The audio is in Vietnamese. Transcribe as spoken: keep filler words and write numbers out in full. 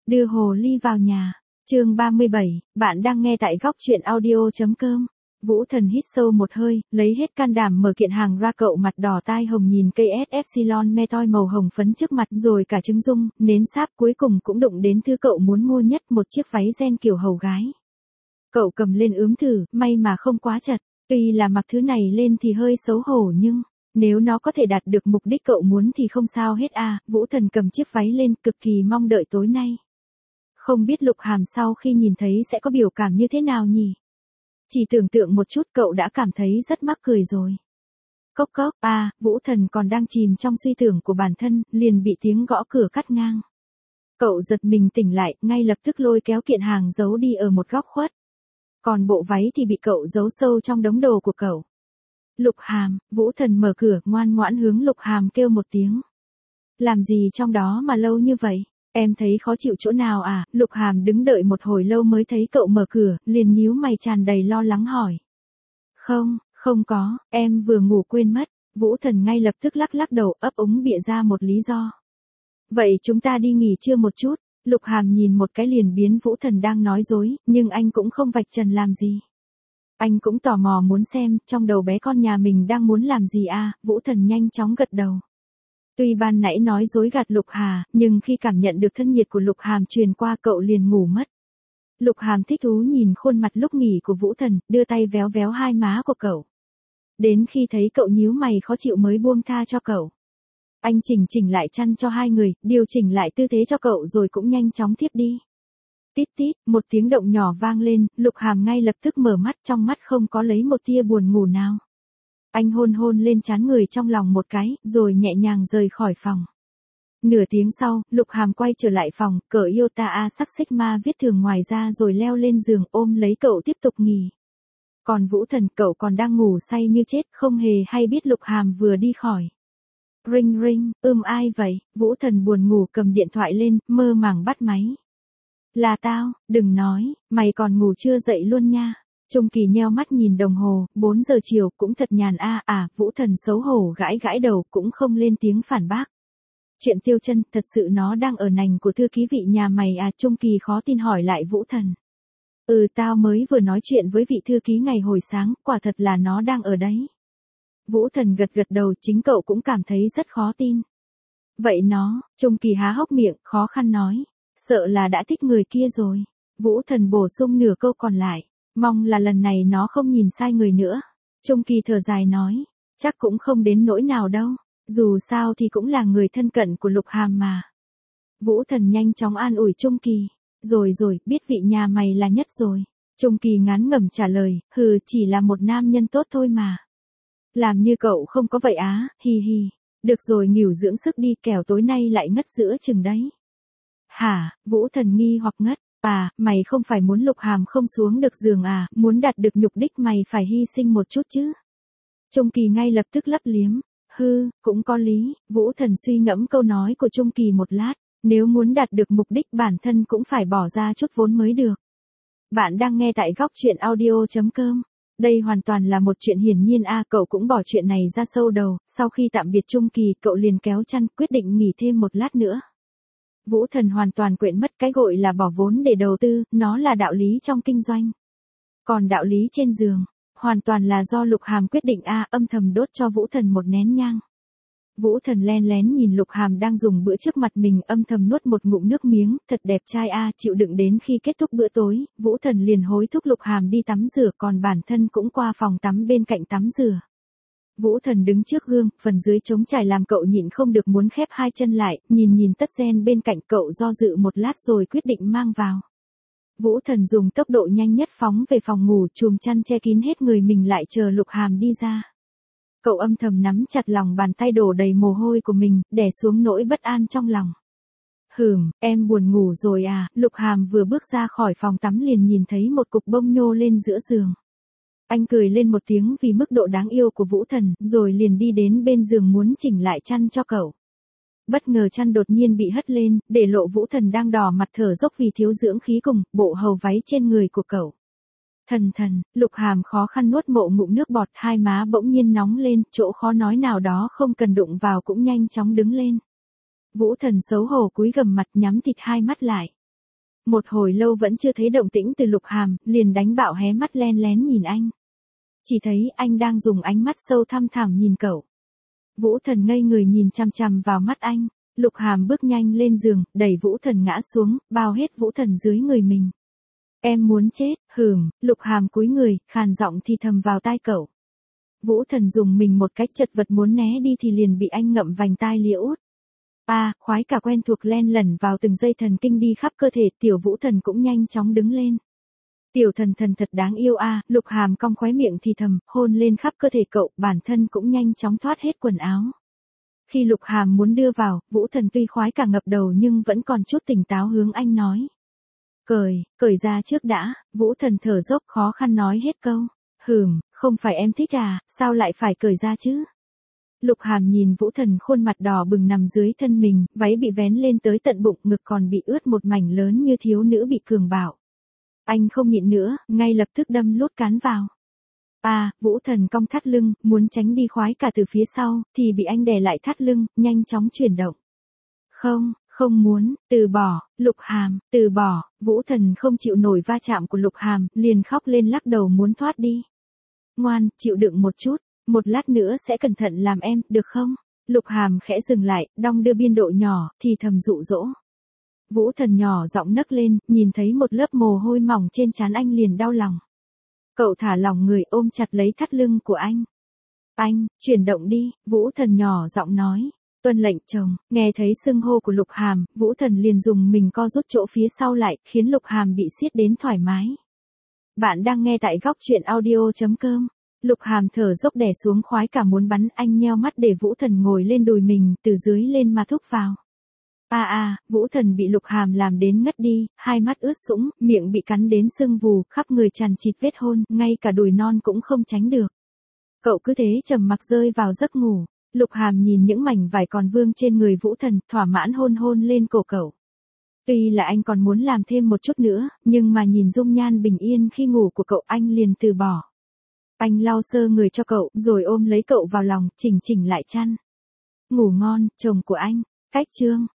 Đưa hồ ly vào nhà. Chương ba mươi bảy, bạn đang nghe tại góc truyện audio chấm com. Vũ Thần hít sâu một hơi, lấy hết can đảm mở kiện hàng ra. Cậu mặt đỏ tai hồng nhìn cây ét Epsilon Metoi màu hồng phấn trước mặt, rồi cả trứng dung, nến sáp, cuối cùng cũng đụng đến thứ cậu muốn mua nhất, một chiếc váy ren kiểu hầu gái. Cậu cầm lên ướm thử, may mà không quá chật, tuy là mặc thứ này lên thì hơi xấu hổ nhưng nếu nó có thể đạt được mục đích cậu muốn thì không sao hết à. Vũ Thần cầm chiếc váy lên, cực kỳ mong đợi tối nay. Không biết Lục Hàm sau khi nhìn thấy sẽ có biểu cảm như thế nào nhỉ? Chỉ tưởng tượng một chút cậu đã cảm thấy rất mắc cười rồi. Cốc cốc, à, Vũ Thần còn đang chìm trong suy tưởng của bản thân, liền bị tiếng gõ cửa cắt ngang. Cậu giật mình tỉnh lại, ngay lập tức lôi kéo kiện hàng giấu đi ở một góc khuất. Còn bộ váy thì bị cậu giấu sâu trong đống đồ của cậu. Lục Hàm, Vũ Thần mở cửa, ngoan ngoãn hướng Lục Hàm kêu một tiếng. Làm gì trong đó mà lâu như vậy? Em thấy khó chịu chỗ nào à? Lục Hàm đứng đợi một hồi lâu mới thấy cậu mở cửa, liền nhíu mày tràn đầy lo lắng hỏi. Không, không có, em vừa ngủ quên mất. Vũ Thần ngay lập tức lắc lắc đầu, ấp úng bịa ra một lý do. Vậy chúng ta đi nghỉ trưa một chút. Lục Hàm nhìn một cái liền biến Vũ Thần đang nói dối, nhưng anh cũng không vạch trần làm gì. Anh cũng tò mò muốn xem, trong đầu bé con nhà mình đang muốn làm gì à? Vũ Thần nhanh chóng gật đầu. Tuy ban nãy nói dối gạt Lục Hà, nhưng khi cảm nhận được thân nhiệt của Lục Hàm truyền qua cậu liền ngủ mất. Lục Hàm thích thú nhìn khuôn mặt lúc nghỉ của Vũ Thần, đưa tay véo véo hai má của cậu. Đến khi thấy cậu nhíu mày khó chịu mới buông tha cho cậu. Anh chỉnh chỉnh lại chăn cho hai người, điều chỉnh lại tư thế cho cậu rồi cũng nhanh chóng thiếp đi. Tít tít, một tiếng động nhỏ vang lên, Lục Hàm ngay lập tức mở mắt, trong mắt không có lấy một tia buồn ngủ nào. Anh hôn hôn lên trán người trong lòng một cái, rồi nhẹ nhàng rời khỏi phòng. Nửa tiếng sau, Lục Hàm quay trở lại phòng, cởi Iota A sắc Sigma viết thường ngoài ra rồi leo lên giường ôm lấy cậu tiếp tục nghỉ. Còn Vũ Thần, cậu còn đang ngủ say như chết, không hề hay biết Lục Hàm vừa đi khỏi. Ring ring, ưm ai vậy? Vũ Thần buồn ngủ cầm điện thoại lên, mơ màng bắt máy. Là tao, đừng nói, mày còn ngủ chưa dậy luôn nha. Trung Kỳ nheo mắt nhìn đồng hồ, bốn giờ chiều, cũng thật nhàn a à, Vũ Thần xấu hổ gãi gãi đầu, cũng không lên tiếng phản bác. Chuyện Tiêu Chân, thật sự nó đang ở nành của thư ký vị nhà mày à? Trung Kỳ khó tin hỏi lại Vũ Thần. Ừ, tao mới vừa nói chuyện với vị thư ký ngày hồi sáng, quả thật là nó đang ở đấy. Vũ Thần gật gật đầu, chính cậu cũng cảm thấy rất khó tin. Vậy nó, Trung Kỳ há hốc miệng, khó khăn nói, sợ là đã thích người kia rồi. Vũ Thần bổ sung nửa câu còn lại. Mong là lần này nó không nhìn sai người nữa. Trung Kỳ thở dài nói, chắc cũng không đến nỗi nào đâu, dù sao thì cũng là người thân cận của Lục Hàm mà. Vũ Thần nhanh chóng an ủi Trung Kỳ, rồi rồi, biết vị nhà mày là nhất rồi. Trung Kỳ ngán ngẩm trả lời, hừ, chỉ là một nam nhân tốt thôi mà. Làm như cậu không có vậy á, hi hi. Được rồi, nghỉu dưỡng sức đi, kẻo tối nay lại ngất giữa chừng đấy. Hả? Vũ Thần nghi hoặc ngất. À, mày không phải muốn Lục Hàm không xuống được giường à, muốn đạt được nhục đích mày phải hy sinh một chút chứ. Trung Kỳ ngay lập tức lấp liếm, hư, cũng có lý. Vũ Thần suy ngẫm câu nói của Trung Kỳ một lát, nếu muốn đạt được mục đích bản thân cũng phải bỏ ra chút vốn mới được. Bạn đang nghe tại góc truyện audio chấm com. Đây hoàn toàn là một chuyện hiển nhiên a à, cậu cũng bỏ chuyện này ra sâu đầu, sau khi tạm biệt Trung Kỳ cậu liền kéo chăn quyết định nghỉ thêm một lát nữa. Vũ Thần hoàn toàn quên mất cái gọi là bỏ vốn để đầu tư, nó là đạo lý trong kinh doanh. Còn đạo lý trên giường, hoàn toàn là do Lục Hàm quyết định a à, âm thầm đốt cho Vũ Thần một nén nhang. Vũ Thần len lén nhìn Lục Hàm đang dùng bữa trước mặt mình, âm thầm nuốt một ngụm nước miếng, thật đẹp trai a à, chịu đựng đến khi kết thúc bữa tối, Vũ Thần liền hối thúc Lục Hàm đi tắm rửa, còn bản thân cũng qua phòng tắm bên cạnh tắm rửa. Vũ Thần đứng trước gương, phần dưới trống trải làm cậu nhịn không được muốn khép hai chân lại, nhìn nhìn tất gen bên cạnh cậu do dự một lát rồi quyết định mang vào. Vũ Thần dùng tốc độ nhanh nhất phóng về phòng ngủ, chùm chăn che kín hết người mình lại chờ Lục Hàm đi ra. Cậu âm thầm nắm chặt lòng bàn tay đổ đầy mồ hôi của mình, đè xuống nỗi bất an trong lòng. Hừm, em buồn ngủ rồi à? Lục Hàm vừa bước ra khỏi phòng tắm liền nhìn thấy một cục bông nhô lên giữa giường. Anh cười lên một tiếng vì mức độ đáng yêu của Vũ Thần, rồi liền đi đến bên giường muốn chỉnh lại chăn cho cậu. Bất ngờ chăn đột nhiên bị hất lên, để lộ Vũ Thần đang đỏ mặt thở dốc vì thiếu dưỡng khí cùng bộ hầu váy trên người của cậu. Thần thần, Lục Hàm khó khăn nuốt mộ ngụm nước bọt, hai má bỗng nhiên nóng lên, chỗ khó nói nào đó không cần đụng vào cũng nhanh chóng đứng lên. Vũ Thần xấu hổ cúi gằm mặt nhắm thịt hai mắt lại. Một hồi lâu vẫn chưa thấy động tĩnh từ Lục Hàm, liền đánh bạo hé mắt len lén nhìn anh. Chỉ thấy anh đang dùng ánh mắt sâu thăm thẳm nhìn cậu. Vũ Thần ngây người nhìn chằm chằm vào mắt anh. Lục Hàm bước nhanh lên giường, đẩy Vũ Thần ngã xuống, bao hết Vũ Thần dưới người mình. Em muốn chết, hừm, Lục Hàm cúi người, khàn giọng thì thầm vào tai cậu. Vũ Thần dùng mình một cách chật vật muốn né đi thì liền bị anh ngậm vành tai lĩa út. À, khoái cả quen thuộc len lẩn vào từng dây thần kinh đi khắp cơ thể, tiểu Vũ Thần cũng nhanh chóng đứng lên. Tiểu thần thần thật đáng yêu a, à, Lục Hàm cong khóe miệng thì thầm, hôn lên khắp cơ thể cậu, bản thân cũng nhanh chóng thoát hết quần áo. Khi Lục Hàm muốn đưa vào, Vũ Thần tuy khoái cả ngập đầu nhưng vẫn còn chút tỉnh táo hướng anh nói. Cởi, cởi ra trước đã, Vũ Thần thở dốc khó khăn nói hết câu. Hừm, không phải em thích à, sao lại phải cởi ra chứ? Lục Hàm nhìn Vũ Thần khuôn mặt đỏ bừng nằm dưới thân mình, váy bị vén lên tới tận bụng, ngực còn bị ướt một mảnh lớn như thiếu nữ bị cường bạo. Anh không nhịn nữa, ngay lập tức đâm lút cán vào. À, Vũ Thần cong thắt lưng, muốn tránh đi khoái cả từ phía sau, thì bị anh đè lại thắt lưng, nhanh chóng chuyển động. Không, không muốn, từ bỏ, Lục Hàm, từ bỏ, Vũ Thần không chịu nổi va chạm của Lục Hàm, liền khóc lên lắc đầu muốn thoát đi. Ngoan, chịu đựng một chút, một lát nữa sẽ cẩn thận làm em, được không? Lục Hàm khẽ dừng lại, đong đưa biên độ nhỏ, thì thầm dụ dỗ. Vũ Thần nhỏ giọng nấc lên, nhìn thấy một lớp mồ hôi mỏng trên trán anh liền đau lòng. Cậu thả lỏng người ôm chặt lấy thắt lưng của anh. Anh, chuyển động đi, Vũ Thần nhỏ giọng nói. Tuân lệnh chồng, nghe thấy xưng hô của Lục Hàm, Vũ Thần liền dùng mình co rút chỗ phía sau lại, khiến Lục Hàm bị siết đến thoải mái. Bạn đang nghe tại góc truyện audio chấm com. Lục Hàm thở dốc đè xuống khoái cả muốn bắn, anh nheo mắt để Vũ Thần ngồi lên đùi mình, từ dưới lên mà thúc vào. À à, Vũ Thần bị Lục Hàm làm đến ngất đi, hai mắt ướt sũng, miệng bị cắn đến sưng vù, khắp người tràn chịt vết hôn, ngay cả đùi non cũng không tránh được. Cậu cứ thế trầm mặc rơi vào giấc ngủ. Lục Hàm nhìn những mảnh vải còn vương trên người Vũ Thần, thỏa mãn hôn hôn lên cổ cậu. Tuy là anh còn muốn làm thêm một chút nữa, nhưng mà nhìn dung nhan bình yên khi ngủ của cậu anh liền từ bỏ. Anh lau sơ người cho cậu, rồi ôm lấy cậu vào lòng, chỉnh chỉnh lại chăn. Ngủ ngon, chồng của anh. Cách chương